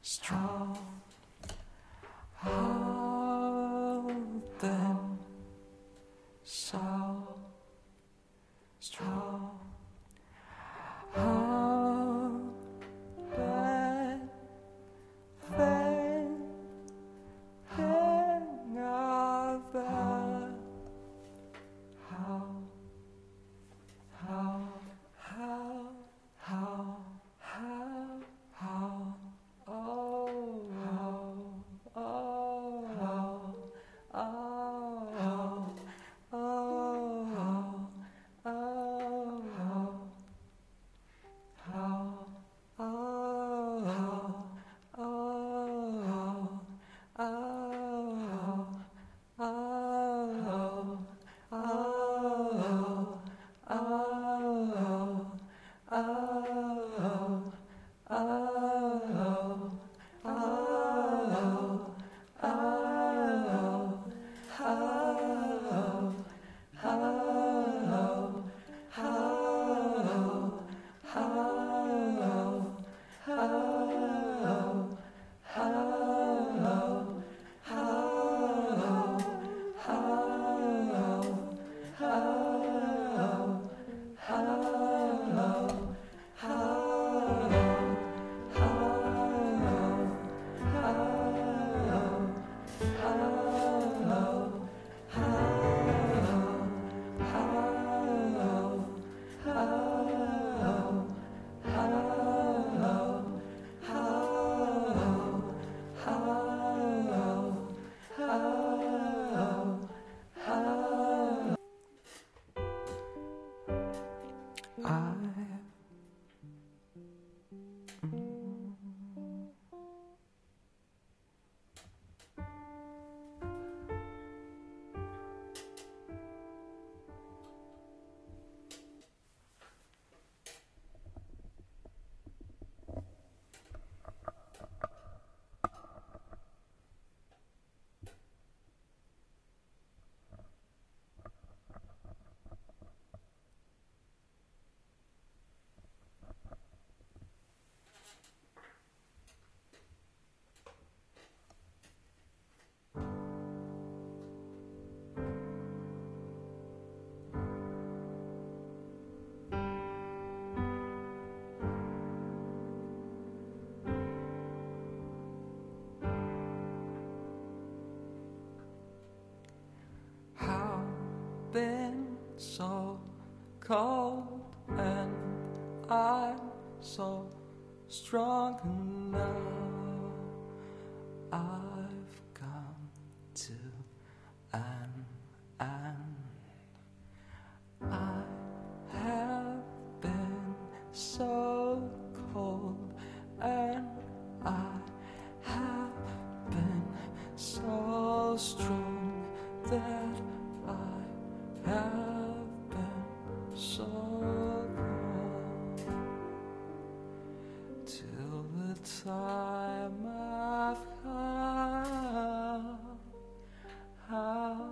strong. How then so strong? How then another? How oh, been so cold and I'm so strong now. I've come to an end. I have been so cold and I have been so strong that I have been so long till the time I've come. How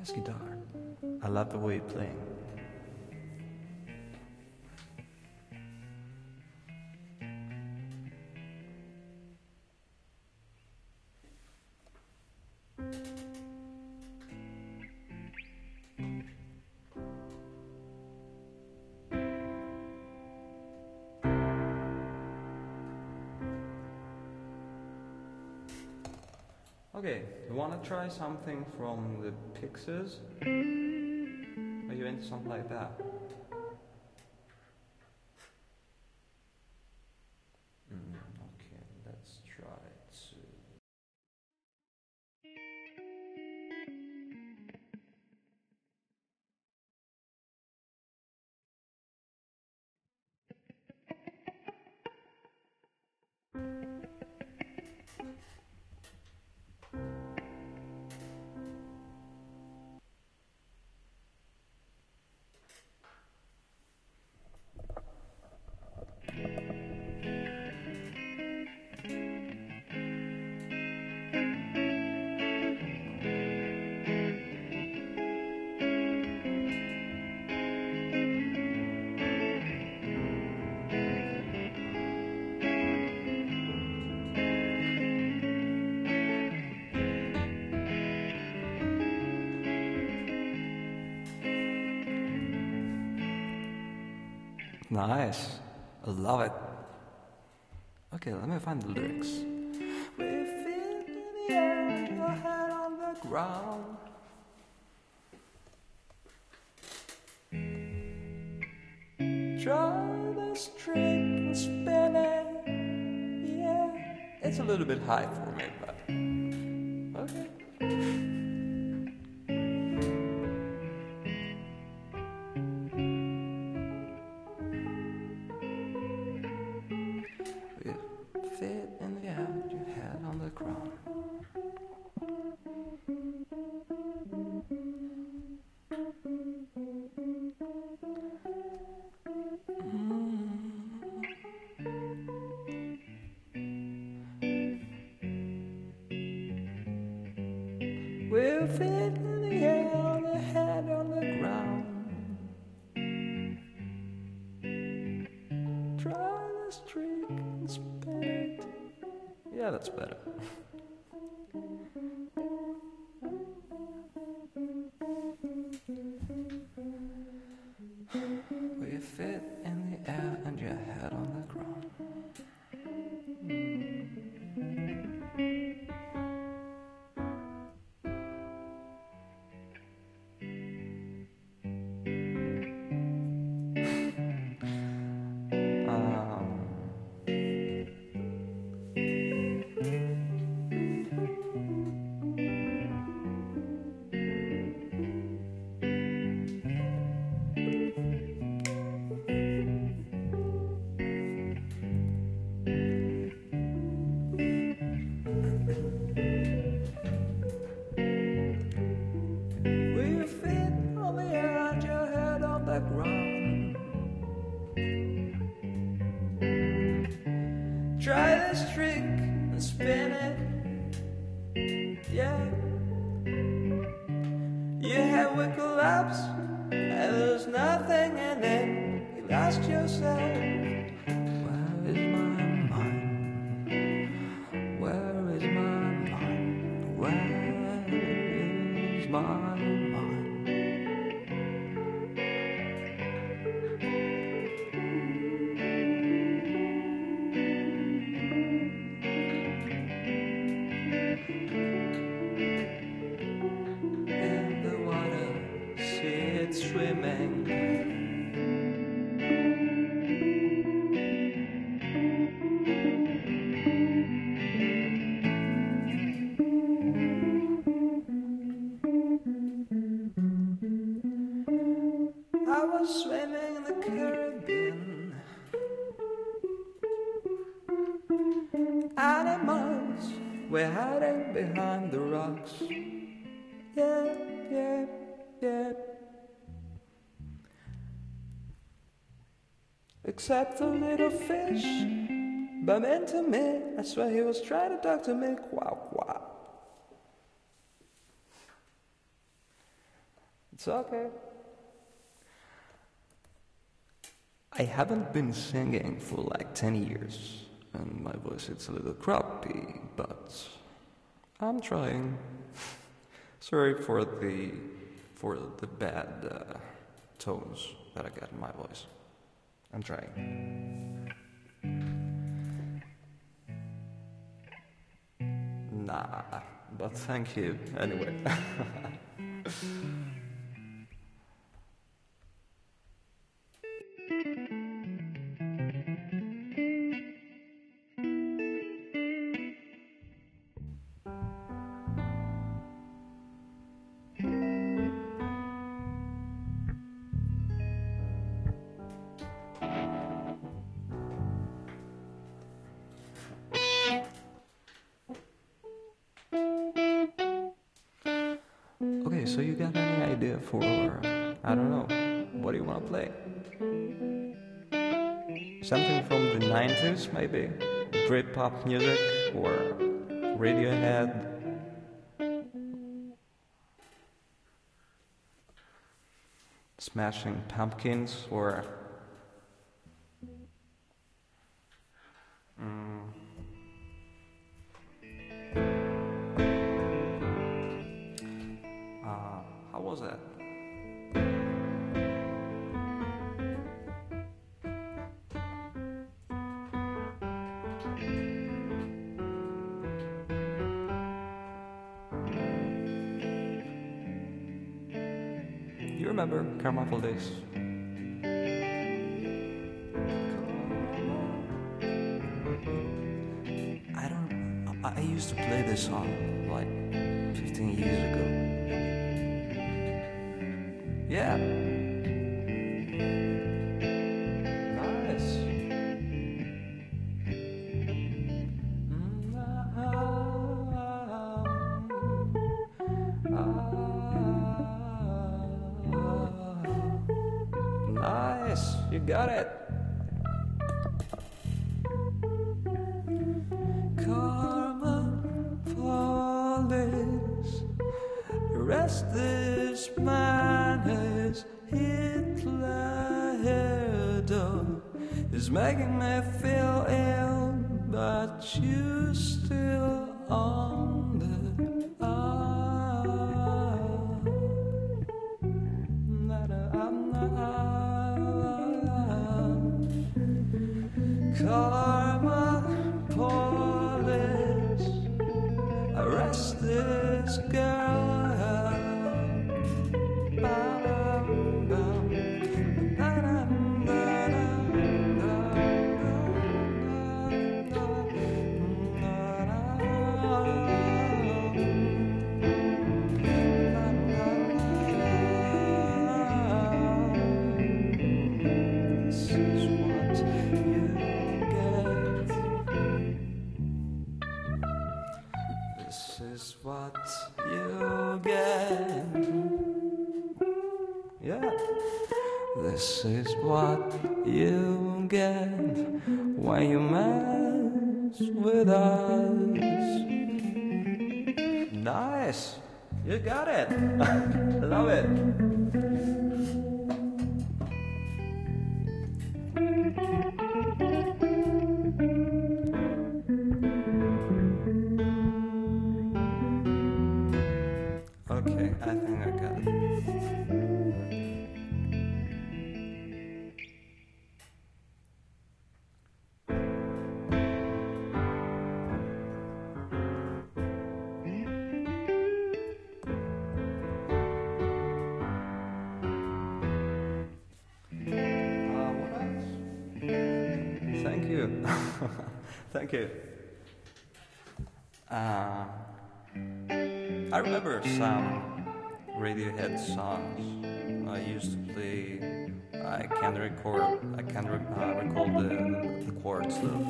Nice guitar. I love the way you play. Okay, you wanna try something from the Pixies? Are you into something like that? Okay, let's try to... Nice. I love it. Okay, let me find the lyrics. With feet in the air, your head on the ground. Try the string and spin it. Yeah, it's a little bit high for me, but okay. Feet in the air, your head on the ground. With feet in the air, your head on the ground. Try the streak and spin it. Yeah, that's better. With your feet in the air and your head on the ground. Try this trick and spin it. Yeah. Your head will collapse and there's nothing in it. You ask yourself, where is my mind? Where is my mind? Where is my mind? Swimming. I was swimming in the Caribbean. Animals were hiding behind the rocks. Yeah, yeah, yeah. Except a little fish bumped into me. I swear he was trying to talk to me. Quack, quack. It's okay. I haven't been singing for like 10 years, and my voice is a little crappy, but I'm trying. Sorry for the bad tones that I got in my voice. I'm trying. Nah, but thank you anyway. Okay, so you got any idea for, I don't know, what do you want to play? Something from the 90s, maybe? Britpop music, or Radiohead? Smashing Pumpkins, or... how was that? You remember Carmichael Days? I used to play this song like 15 years ago. Yeah. Nice. Nice. You got it. Karma follows. Rest this man is Hitler is making me feel ill, but you still on the Karma police, arrest this girl. This is what you get. Yeah. This is what you get when you mess with us. Nice. You got it. Love it. Okay, I think I got it. What else? Thank you. Thank you. I remember some Radiohead songs I used to play. I can't recall the chords though.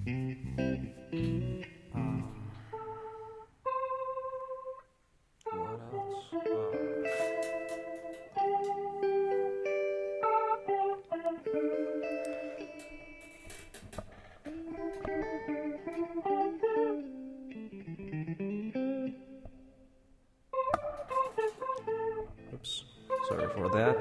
What else? Oops, sorry for that.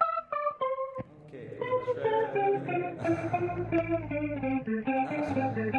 Okay, let's try that again.